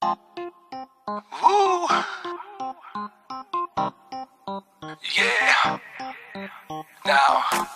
Woo. Yeah. Now.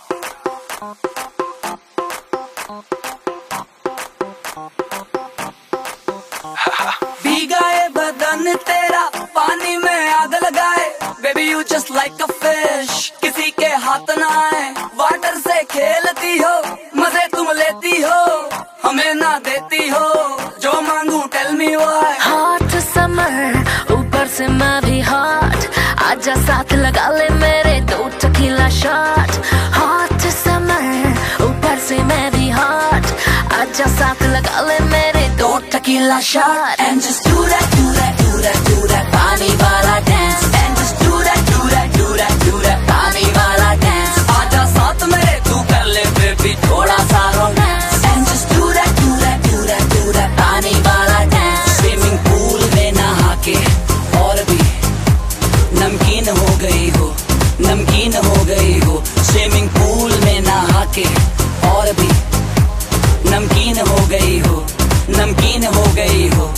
भीगा है बदन तेरा पानी में आग लगाए, baby you just like a fish, किसी के हाथ ना आए। वाटर से खेलती हो, मजे तुम लेती हो, हमें ना देती हो, जो मांगू tell me why. Hot summer ऊपर से मैं भी हॉट, आजा साथ लगा ले मेरे 2 टकीला शॉट। हॉट समर ऊपर से मैं भी हॉट, आजा साथ लगा ले मेरे 2 tequila shot. And just do that, do that, do that, do that, पानी वाला dance। And just do that, do that, do that, do that, पानी वाला dance। आजा साथ मेरे तू कर ले बेबी थोड़ा सा romance। And just do that, do that, do that, do that, पानी वाला dance। स्विमिंग पूल में नहा के और भी नमकीन हो गई हो, नमकीन हो गई हो। स्विमिंग पूल में नहा के और भी नमकीन हो गई हो, नमकीन हो गई हो।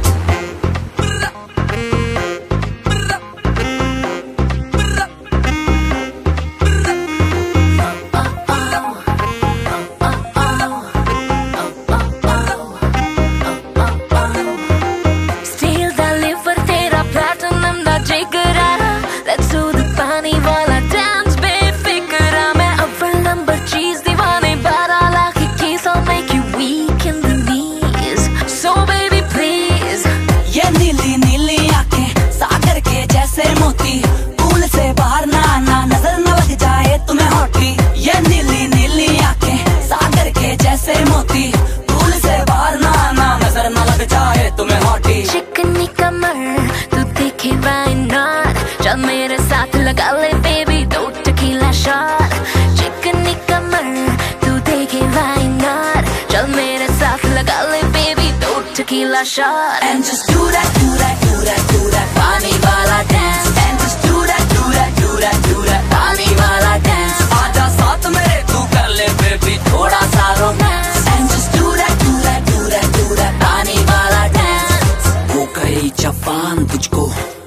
Steal the liver तेरा platinum दा जिगरा, let's do the पानी वाला dance बेफिक्रा। मैं अव्वल नंबर चीज दीवाने 12 lakh keys, I'll make you weak in the knees, so baby please। ये नीली नीली आंखें सागर के जैसे मोती, पूल से बाहर ना आना नजर न लग जाए तुम्हें हॉटी। ये नीली नीली आंखें सागर के जैसे मोती, पूल से बाहर ना आना नजर न लग जाए तुम्हें हॉटी। चिकनी कमर तू देखे why not, चल मेरे साथ लगा ले बेबी 2 टकीला शॉट। चिकनी कमर तू देखे why not, चल मेरे साथ लगा ले baby 2 tequila shot. And just do that, do that, do that, do that, पानी वाला dance। And just do that, do that, do that, do that, पानी वाला dance। आजा साथ मेरे तू कर ले बेबी थोड़ा सा romance। And just do that, do that, do that, do that, पानी वाला dance। हो गई जवान तुझको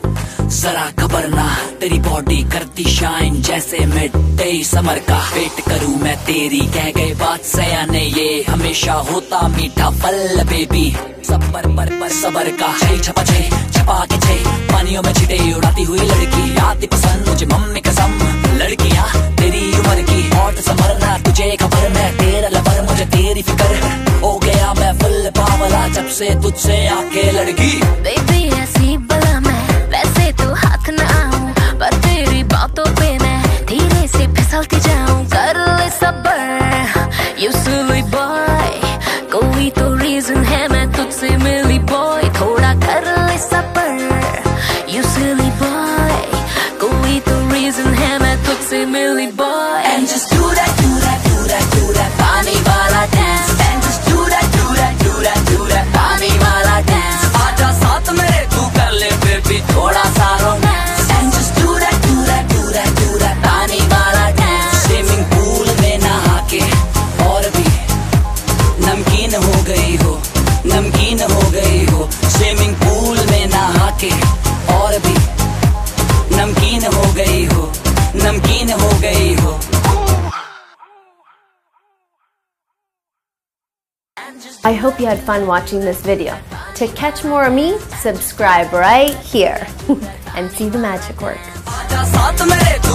जरा खबर ना, तेरी बॉडी करती शाइन जैसे मिड डे समर का। वेट करूं मैं तेरी कह गए बात सयाने, ये हमेशा होता मीठा फल बेबी। सबर पर सबर का छे छपा छे छपा के छे, पानियों में छिटे उड़ाती हुई लड़की। आती पसंद मुझे मम्मी कसम, लड़कियां तेरी उम्र की। हॉट समर ना तुझे खबर, मैं तेरा लवर मुझे तेरी फिकर। हो गया मैं फुल पावला जब से तुझसे आके लड़की। बेबी ऐसी बला मैं वैसे तो हाथ न आऊं, पर तेरी बातों पे मैं धीरे से फिसलती जाऊं। कर ले सबर you silly boy, कोई तो रीजन है मैं तुझसे मिली बॉय। थोड़ा कर ले सबर you silly boy, कोई तो रीजन है मैं तुझसे मिली boy. And just do that, do that, do that, do that, पानी वाला dance। And just do that, do that, do that, do that, पानी वाला dance। आजा साथ मेरे तू कर ले बेबी थोड़ा सा romance। And just do that, do that, do that, do that, पानी वाला dance। स्विमिंग पूल में नहा के और भी नमकीन हो गई हो, नमकीन हो गई हो। स्विमिंग पूल में नहा के और भी नमकीन हो गई हो, नमकीन हो गई हो। I hope you had fun watching this video. To catch more of me, subscribe right here and see the magic work. आजा साथ मेरे